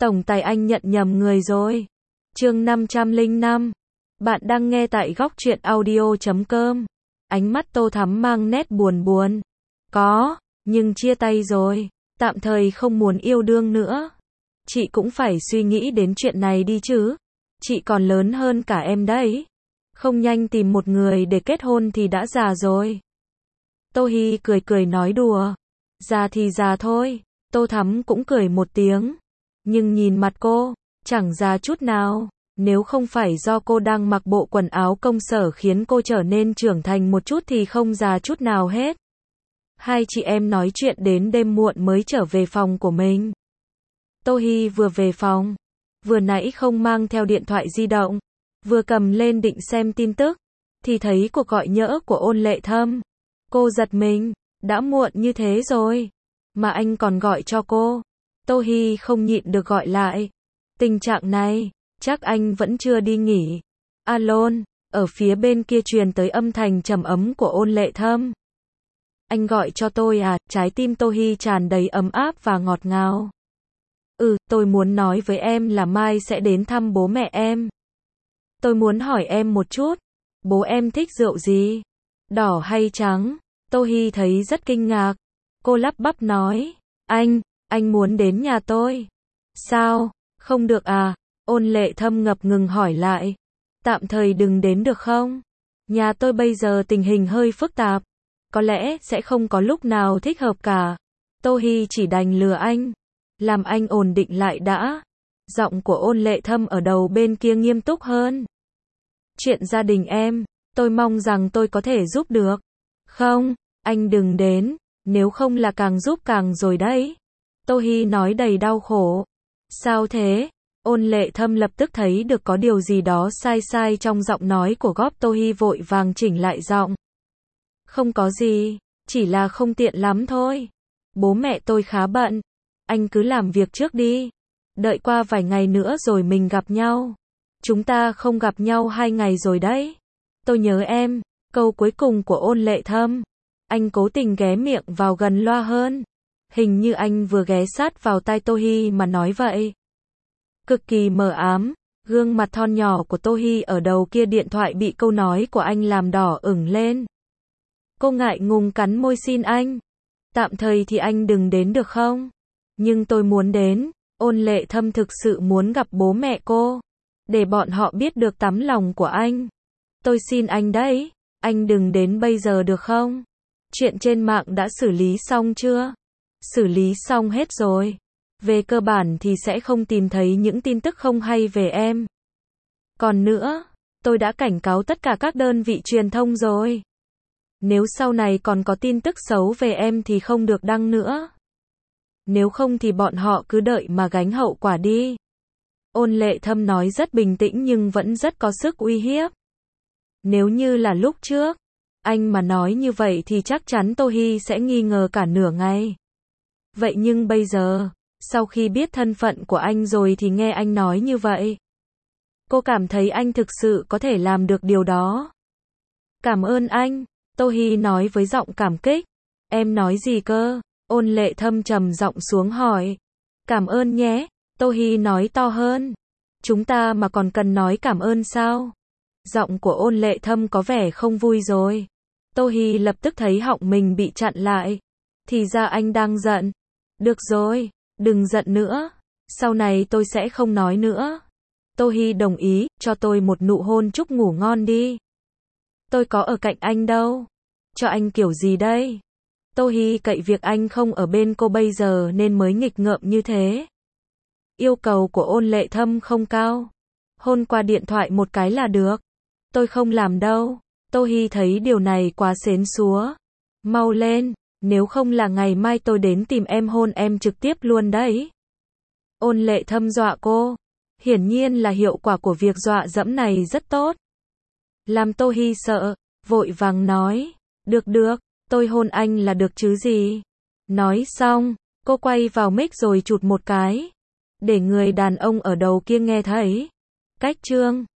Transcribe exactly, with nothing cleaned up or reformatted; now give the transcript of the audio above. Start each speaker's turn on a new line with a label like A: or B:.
A: Tổng tài anh nhận nhầm người rồi. Chương năm trăm lẻ năm. Bạn đang nghe tại góc truyện audio chấm com. Ánh mắt Tô Thắm mang nét buồn buồn. Có, nhưng chia tay rồi. Tạm thời không muốn yêu đương nữa. Chị cũng phải suy nghĩ đến chuyện này đi chứ. Chị còn lớn hơn cả em đấy. Không nhanh tìm một người để kết hôn thì đã già rồi. Tô Hi cười cười nói đùa. Già thì già thôi. Tô Thắm cũng cười một tiếng. Nhưng nhìn mặt cô, chẳng già chút nào. Nếu không phải do cô đang mặc bộ quần áo công sở khiến cô trở nên trưởng thành một chút thì không già chút nào hết. Hai chị em nói chuyện đến đêm muộn mới trở về phòng của mình. Tô Hi vừa về phòng, vừa nãy không mang theo điện thoại di động, vừa cầm lên định xem tin tức, thì thấy cuộc gọi nhỡ của Ôn Lệ Thâm. Cô giật mình, đã muộn như thế rồi, mà anh còn gọi cho cô. Tô Hi không nhịn được gọi lại. Tình trạng này, chắc anh vẫn chưa đi nghỉ. Alo, ở phía bên kia truyền tới âm thanh trầm ấm của Ôn Lệ Thâm. Anh gọi cho tôi à? Trái tim Tô Hi tràn đầy ấm áp và ngọt ngào. Ừ, tôi muốn nói với em là mai sẽ đến thăm bố mẹ em. Tôi muốn hỏi em một chút, bố em thích rượu gì? Đỏ hay trắng? Tô Hi thấy rất kinh ngạc. Cô lắp bắp nói, anh, anh muốn đến nhà tôi. Sao, không được à? Ôn Lệ Thâm ngập ngừng hỏi lại. Tạm thời đừng đến được không? Nhà tôi bây giờ tình hình hơi phức tạp. Có lẽ sẽ không có lúc nào thích hợp cả. Tô Hi chỉ đành lừa anh. Làm anh ổn định lại đã. Giọng của Ôn Lệ Thâm ở đầu bên kia nghiêm túc hơn. Chuyện gia đình em, tôi mong rằng tôi có thể giúp được. Không, anh đừng đến, nếu không là càng giúp càng rồi đấy. Tô Hi nói đầy đau khổ. Sao thế? Ôn Lệ Thâm lập tức thấy được có điều gì đó sai sai trong giọng nói của góp. Tô Hi vội vàng chỉnh lại giọng. Không có gì, chỉ là không tiện lắm thôi. Bố mẹ tôi khá bận. Anh cứ làm việc trước đi. Đợi qua vài ngày nữa rồi mình gặp nhau. Chúng ta không gặp nhau hai ngày rồi đấy. Tôi nhớ em. Câu cuối cùng của Ôn Lệ Thâm. Anh cố tình ghé miệng vào gần loa hơn. Hình như anh vừa ghé sát vào tai Tô Hi mà nói vậy. Cực kỳ mờ ám. Gương mặt thon nhỏ của Tô Hi ở đầu kia điện thoại bị câu nói của anh làm đỏ ửng lên. Cô ngại ngùng cắn môi xin anh. Tạm thời thì anh đừng đến được không? Nhưng tôi muốn đến. Ôn Lệ Thâm thực sự muốn gặp bố mẹ cô. Để bọn họ biết được tấm lòng của anh. Tôi xin anh đấy. Anh đừng đến bây giờ được không? Chuyện trên mạng đã xử lý xong chưa? Xử lý xong hết rồi. Về cơ bản thì sẽ không tìm thấy những tin tức không hay về em. Còn nữa, tôi đã cảnh cáo tất cả các đơn vị truyền thông rồi. Nếu sau này còn có tin tức xấu về em thì không được đăng nữa. Nếu không thì bọn họ cứ đợi mà gánh hậu quả đi. Ôn Lệ Thâm nói rất bình tĩnh nhưng vẫn rất có sức uy hiếp. Nếu như là lúc trước, anh mà nói như vậy thì chắc chắn Tô Hi sẽ nghi ngờ cả nửa ngày. Vậy nhưng bây giờ, sau khi biết thân phận của anh rồi thì nghe anh nói như vậy. Cô cảm thấy anh thực sự có thể làm được điều đó. Cảm ơn anh, Tô Hi nói với giọng cảm kích. Em nói gì cơ? Ôn Lệ Thâm trầm giọng xuống hỏi. Cảm ơn nhé, Tô Hi nói to hơn. Chúng ta mà còn cần nói cảm ơn sao? Giọng của Ôn Lệ Thâm có vẻ không vui rồi. Tô Hi lập tức thấy họng mình bị chặn lại. Thì ra anh đang giận. Được rồi, đừng giận nữa. Sau này tôi sẽ không nói nữa. Tô Hi đồng ý, cho tôi một nụ hôn chúc ngủ ngon đi. Tôi có ở cạnh anh đâu. Cho anh kiểu gì đây? Tô Hi cậy việc anh không ở bên cô bây giờ nên mới nghịch ngợm như thế. Yêu cầu của Ôn Lệ Thâm không cao. Hôn qua điện thoại một cái là được. Tôi không làm đâu. Tô Hi thấy điều này quá xến xúa. Mau lên, nếu không là ngày mai tôi đến tìm em hôn em trực tiếp luôn đấy. Ôn Lệ Thâm dọa cô. Hiển nhiên là hiệu quả của việc dọa dẫm này rất tốt. Làm Tô Hi sợ, vội vàng nói. Được được, tôi hôn anh là được chứ gì. Nói xong, cô quay vào mic rồi chụt một cái. Để người đàn ông ở đầu kia nghe thấy. Cách chương